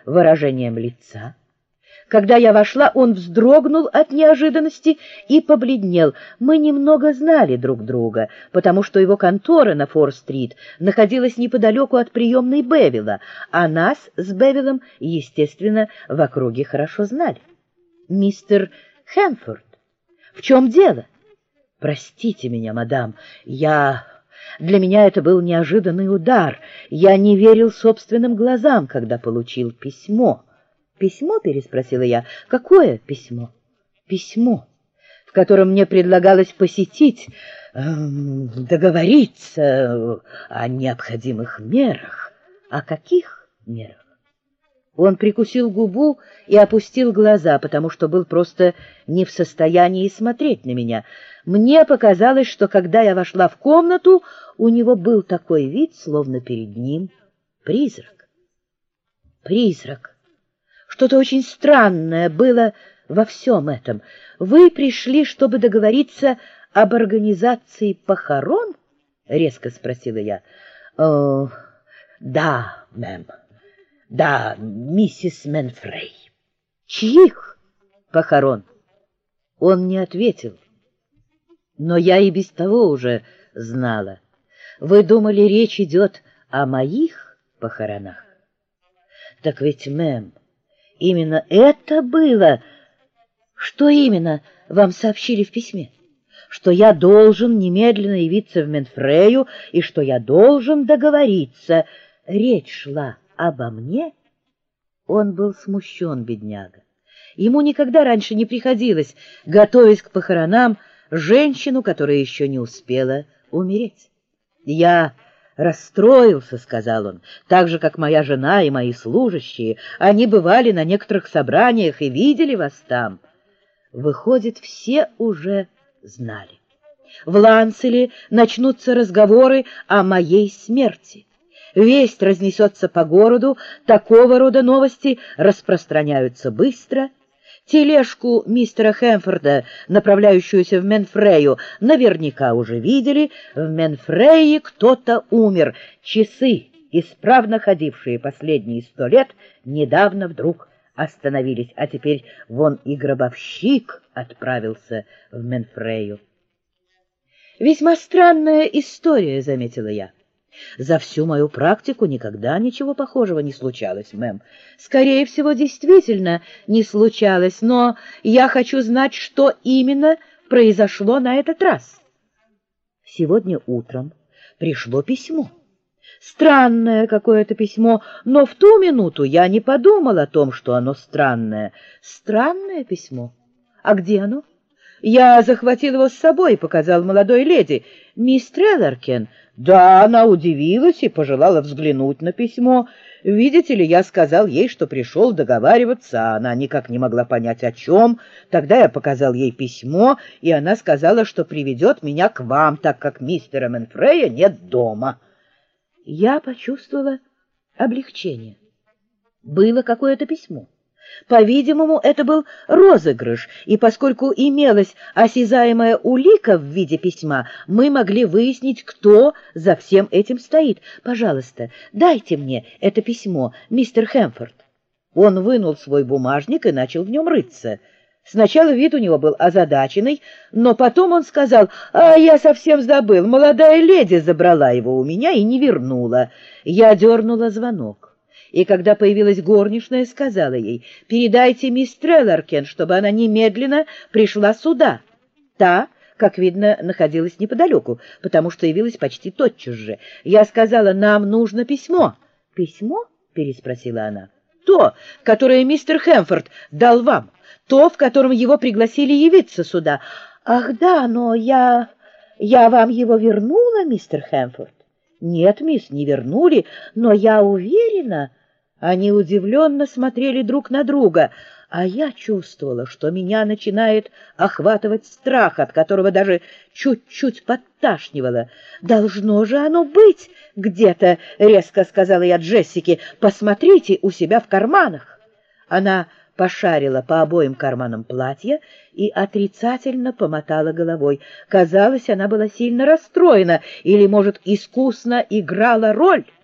выражением лица. Когда я вошла, он вздрогнул от неожиданности и побледнел. Мы немного знали друг друга, потому что его контора на Фор-стрит находилась неподалеку от приемной Бевилла, а нас с Бевиллом, естественно, в округе хорошо знали. «Мистер Хэнфорд, в чем дело?» «Простите меня, мадам, Для меня это был неожиданный удар. Я не верил собственным глазам, когда получил письмо». «Письмо?» — переспросила я. «Какое письмо?» «Письмо, в котором мне предлагалось посетить, договориться о необходимых мерах». «О каких мерах?» Он прикусил губу и опустил глаза, потому что был просто не в состоянии смотреть на меня. Мне показалось, что когда я вошла в комнату, у него был такой вид, словно перед ним призрак. Призрак. Что-то очень странное было во всем этом. Вы пришли, чтобы договориться об организации похорон? — резко спросила я. Да, мэм. Да, миссис Менфрей. Чьих похорон? Он не ответил. Но я и без того уже знала. Вы думали, речь идет о моих похоронах? Так ведь, мэм, именно это было. Что именно вам сообщили в письме? Что я должен немедленно явиться в Менфрею и что я должен договориться. Речь шла обо мне? Он был смущен, бедняга. Ему никогда раньше не приходилось, готовясь к похоронам, женщину, которая еще не успела умереть. «Я расстроился», — сказал он, — «так же, как моя жена и мои служащие. Они бывали на некоторых собраниях и видели вас там». Выходит, все уже знали. В Ланцеле начнутся разговоры о моей смерти. Весть разнесется по городу, такого рода новости распространяются быстро. Тележку мистера Хэнфорда, направляющуюся в Менфрею, наверняка уже видели. В Менфрее кто-то умер. Часы, исправно ходившие последние 100 лет, недавно вдруг остановились, а теперь вон и гробовщик отправился в Менфрею. «Весьма странная история», — заметила я. «За всю мою практику никогда ничего похожего не случалось, мэм. Скорее всего, действительно не случалось, но я хочу знать, что именно произошло на этот раз». Сегодня утром пришло письмо. Странное какое-то письмо, но в ту минуту я не подумал о том, что оно странное. Странное письмо? А где оно? Я захватил его с собой и показал молодой леди. Мисс Трелларкен. Да, она удивилась и пожелала взглянуть на письмо. Видите ли, я сказал ей, что пришел договариваться, а она никак не могла понять, о чем. Тогда я показал ей письмо, и она сказала, что приведет меня к вам, так как мистера Менфрея нет дома. Я почувствовала облегчение. Было какое-то письмо. По-видимому, это был розыгрыш, и поскольку имелась осязаемая улика в виде письма, мы могли выяснить, кто за всем этим стоит. Пожалуйста, дайте мне это письмо, мистер Хэнфорд. Он вынул свой бумажник и начал в нем рыться. Сначала вид у него был озадаченный, но потом он сказал: «А я совсем забыл, молодая леди забрала его у меня и не вернула». Я дернула звонок. И когда появилась горничная, сказала ей: «Передайте мисс Трелларкен, чтобы она немедленно пришла сюда». Та, как видно, находилась неподалеку, потому что явилась почти тотчас же. Я сказала: «Нам нужно письмо». «Письмо?» — переспросила она. «То, которое мистер Хэнфорд дал вам, то, в котором его пригласили явиться сюда». «Ах да, но я вам его вернула, мистер Хэнфорд». «Нет, мисс, не вернули, но я уверена». Они удивленно смотрели друг на друга, а я чувствовала, что меня начинает охватывать страх, от которого даже чуть-чуть подташнивало. «Должно же оно быть где-то», — резко сказала я Джессике. «Посмотрите у себя в карманах». Она пошарила по обоим карманам платья и отрицательно помотала головой. Казалось, она была сильно расстроена или, может, искусно играла роль.